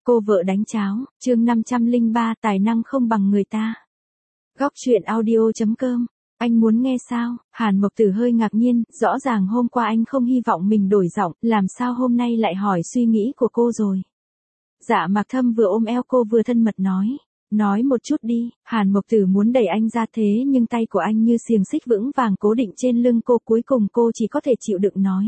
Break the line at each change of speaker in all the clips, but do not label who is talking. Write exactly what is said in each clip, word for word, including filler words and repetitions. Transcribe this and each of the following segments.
Cô vợ đánh cháo, chương năm trăm lẻ ba tài năng không bằng người ta. Góc truyện audio chấm com. Anh muốn nghe sao? Hàn Mộc Tử hơi ngạc nhiên, rõ ràng hôm qua anh không hy vọng mình đổi giọng, làm sao hôm nay lại hỏi suy nghĩ của cô rồi. Dạ Mạc Thâm vừa ôm eo cô vừa thân mật nói. Nói một chút đi. Hàn Mộc Tử muốn đẩy anh ra thế nhưng tay của anh như xiềng xích vững vàng cố định trên lưng cô, cuối cùng cô chỉ có thể chịu đựng nói.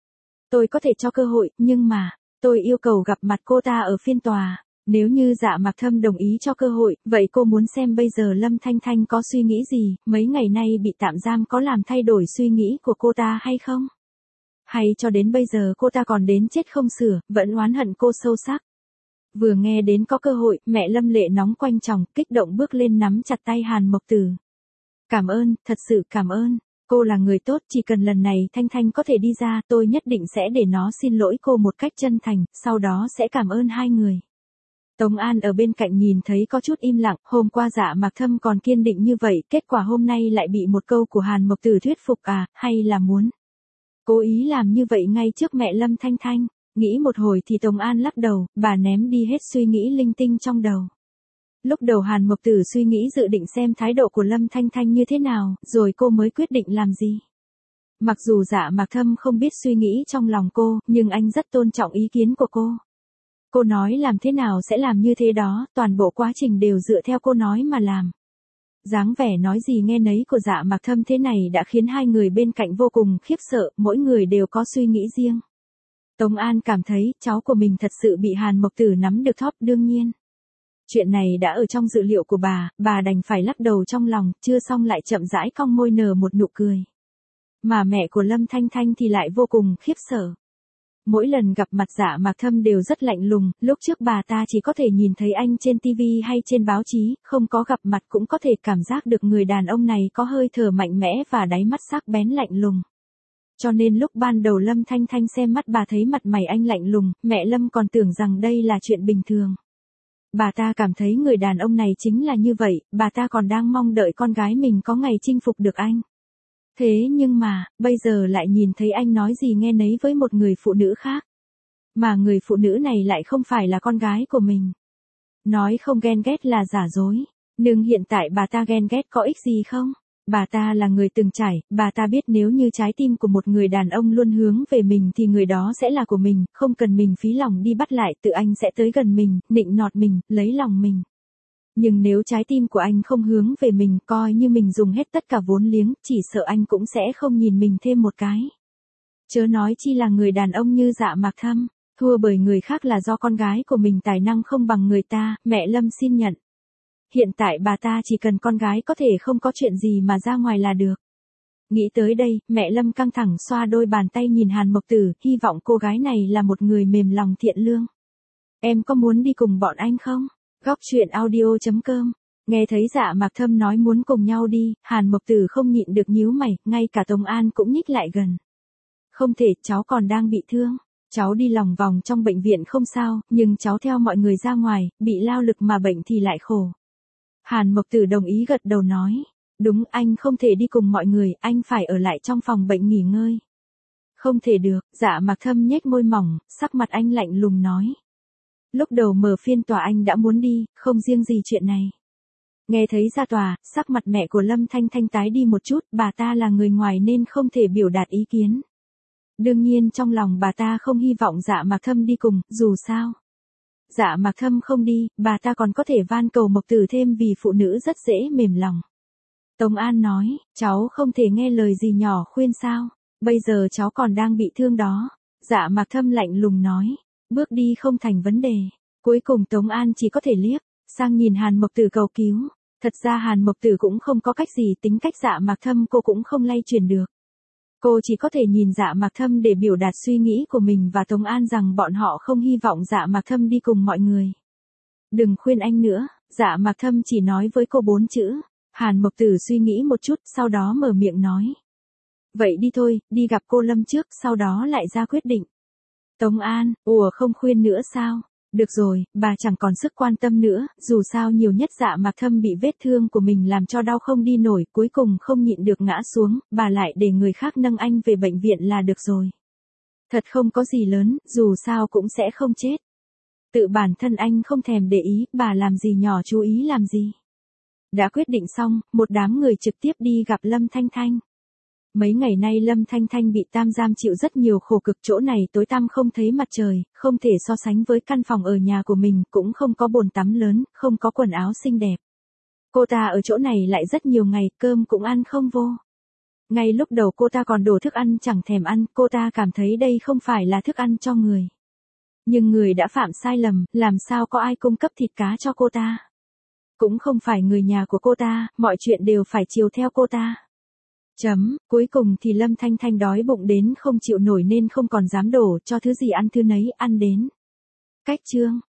Tôi có thể cho cơ hội, nhưng mà, tôi yêu cầu gặp mặt cô ta ở phiên tòa. Nếu như Dạ Mạc Thâm đồng ý cho cơ hội, vậy cô muốn xem bây giờ Lâm Thanh Thanh có suy nghĩ gì, mấy ngày nay bị tạm giam có làm thay đổi suy nghĩ của cô ta hay không? Hay cho đến bây giờ cô ta còn đến chết không sửa, vẫn oán hận cô sâu sắc. Vừa nghe đến có cơ hội, mẹ Lâm Lệ nóng quanh chồng, kích động bước lên nắm chặt tay Hàn Mộc Tử. Cảm ơn, thật sự cảm ơn. Cô là người tốt, chỉ cần lần này Thanh Thanh có thể đi ra, tôi nhất định sẽ để nó xin lỗi cô một cách chân thành, sau đó sẽ cảm ơn hai người. Tống An ở bên cạnh nhìn thấy có chút im lặng, hôm qua Dạ Mạc Thâm còn kiên định như vậy, kết quả hôm nay lại bị một câu của Hàn Mộc Tử thuyết phục à, hay là muốn cố ý làm như vậy ngay trước mẹ Lâm Thanh Thanh. Nghĩ một hồi thì Tống An lắc đầu, bà ném đi hết suy nghĩ linh tinh trong đầu. Lúc đầu Hàn Mộc Tử suy nghĩ dự định xem thái độ của Lâm Thanh Thanh như thế nào, rồi cô mới quyết định làm gì. Mặc dù Dạ Mạc Thâm không biết suy nghĩ trong lòng cô, nhưng anh rất tôn trọng ý kiến của cô. Cô nói làm thế nào sẽ làm như thế đó, toàn bộ quá trình đều dựa theo cô nói mà làm. Dáng vẻ nói gì nghe nấy của Dạ Mạc Thâm thế này đã khiến hai người bên cạnh vô cùng khiếp sợ, mỗi người đều có suy nghĩ riêng. Tống An cảm thấy cháu của mình thật sự bị Hàn Mộc Tử nắm được thóp, đương nhiên. Chuyện này đã ở trong dự liệu của bà, bà đành phải lắc đầu trong lòng, chưa xong lại chậm rãi cong môi nở một nụ cười. Mà mẹ của Lâm Thanh Thanh thì lại vô cùng khiếp sợ. Mỗi lần gặp mặt Dạ Mạc Thâm đều rất lạnh lùng, lúc trước bà ta chỉ có thể nhìn thấy anh trên ti vi hay trên báo chí, không có gặp mặt cũng có thể cảm giác được người đàn ông này có hơi thở mạnh mẽ và đáy mắt sắc bén lạnh lùng. Cho nên lúc ban đầu Lâm Thanh Thanh xem mắt bà thấy mặt mày anh lạnh lùng, mẹ Lâm còn tưởng rằng đây là chuyện bình thường. Bà ta cảm thấy người đàn ông này chính là như vậy, bà ta còn đang mong đợi con gái mình có ngày chinh phục được anh. Thế nhưng mà, bây giờ lại nhìn thấy anh nói gì nghe nấy với một người phụ nữ khác. Mà người phụ nữ này lại không phải là con gái của mình. Nói không ghen ghét là giả dối. Nhưng hiện tại bà ta ghen ghét có ích gì không? Bà ta là người từng trải, bà ta biết nếu như trái tim của một người đàn ông luôn hướng về mình thì người đó sẽ là của mình, không cần mình phí lòng đi bắt lại, tự anh sẽ tới gần mình, nịnh nọt mình, lấy lòng mình. Nhưng nếu trái tim của anh không hướng về mình, coi như mình dùng hết tất cả vốn liếng, chỉ sợ anh cũng sẽ không nhìn mình thêm một cái. Chớ nói chi là người đàn ông như Dạ Mạc Thâm, thua bởi người khác là do con gái của mình tài năng không bằng người ta, mẹ Lâm xin nhận. Hiện tại bà ta chỉ cần con gái có thể không có chuyện gì mà ra ngoài là được. Nghĩ tới đây, mẹ Lâm căng thẳng xoa đôi bàn tay nhìn Hàn Mộc Tử, hy vọng cô gái này là một người mềm lòng thiện lương. Em có muốn đi cùng bọn anh không? Góc truyện audio chấm com. Nghe thấy Dạ Mạc Thâm nói muốn cùng nhau đi, Hàn Mộc Tử không nhịn được nhíu mày, ngay cả Tống An cũng nhích lại gần. Không thể, cháu còn đang bị thương. Cháu đi lòng vòng trong bệnh viện không sao, nhưng cháu theo mọi người ra ngoài, bị lao lực mà bệnh thì lại khổ. Hàn Mộc Tử đồng ý gật đầu nói. Đúng, anh không thể đi cùng mọi người, anh phải ở lại trong phòng bệnh nghỉ ngơi. Không thể được, Dạ Mạc Thâm nhếch môi mỏng, sắc mặt anh lạnh lùng nói. Lúc đầu mở phiên tòa anh đã muốn đi, không riêng gì chuyện này. Nghe thấy ra tòa, sắc mặt mẹ của Lâm Thanh Thanh tái đi một chút, bà ta là người ngoài nên không thể biểu đạt ý kiến. Đương nhiên trong lòng bà ta không hy vọng Dạ Mạc Thâm đi cùng, dù sao. Dạ Mạc Thâm không đi, bà ta còn có thể van cầu Mộc Tử thêm vì phụ nữ rất dễ mềm lòng. Tống An nói, cháu không thể nghe lời gì nhỏ khuyên sao, bây giờ cháu còn đang bị thương đó. Dạ Mạc Thâm lạnh lùng nói, bước đi không thành vấn đề. Cuối cùng Tống An chỉ có thể liếc sang nhìn Hàn Mộc Tử cầu cứu. Thật ra Hàn Mộc Tử cũng không có cách gì, tính cách Dạ Mạc Thâm cô cũng không lay truyền được. Cô chỉ có thể nhìn Dạ Mạc Thâm để biểu đạt suy nghĩ của mình và Tống An rằng bọn họ không hy vọng Dạ Mạc Thâm đi cùng mọi người. Đừng khuyên anh nữa, Dạ Mạc Thâm chỉ nói với cô bốn chữ. Hàn Mộc Tử suy nghĩ một chút, sau đó mở miệng nói. Vậy đi thôi, đi gặp cô Lâm trước, sau đó lại ra quyết định. Tống An, ủa không khuyên nữa sao? Được rồi, bà chẳng còn sức quan tâm nữa, dù sao nhiều nhất Dạ Mạc Thâm bị vết thương của mình làm cho đau không đi nổi, cuối cùng không nhịn được ngã xuống, bà lại để người khác nâng anh về bệnh viện là được rồi. Thật không có gì lớn, dù sao cũng sẽ không chết. Tự bản thân anh không thèm để ý, bà làm gì nhỏ chú ý làm gì. Đã quyết định xong, một đám người trực tiếp đi gặp Lâm Thanh Thanh. Mấy ngày nay Lâm Thanh Thanh bị tam giam chịu rất nhiều khổ cực, chỗ này tối tăm không thấy mặt trời, không thể so sánh với căn phòng ở nhà của mình, cũng không có bồn tắm lớn, không có quần áo xinh đẹp. Cô ta ở chỗ này lại rất nhiều ngày, cơm cũng ăn không vô. Ngay lúc đầu cô ta còn đổ thức ăn chẳng thèm ăn, cô ta cảm thấy đây không phải là thức ăn cho người. Nhưng người đã phạm sai lầm, làm sao có ai cung cấp thịt cá cho cô ta. Cũng không phải người nhà của cô ta, mọi chuyện đều phải chiều theo cô ta. Chấm, cuối cùng thì Lâm Thanh Thanh đói bụng đến không chịu nổi nên không còn dám đổ, cho thứ gì ăn thứ nấy, ăn đến. Cách chương.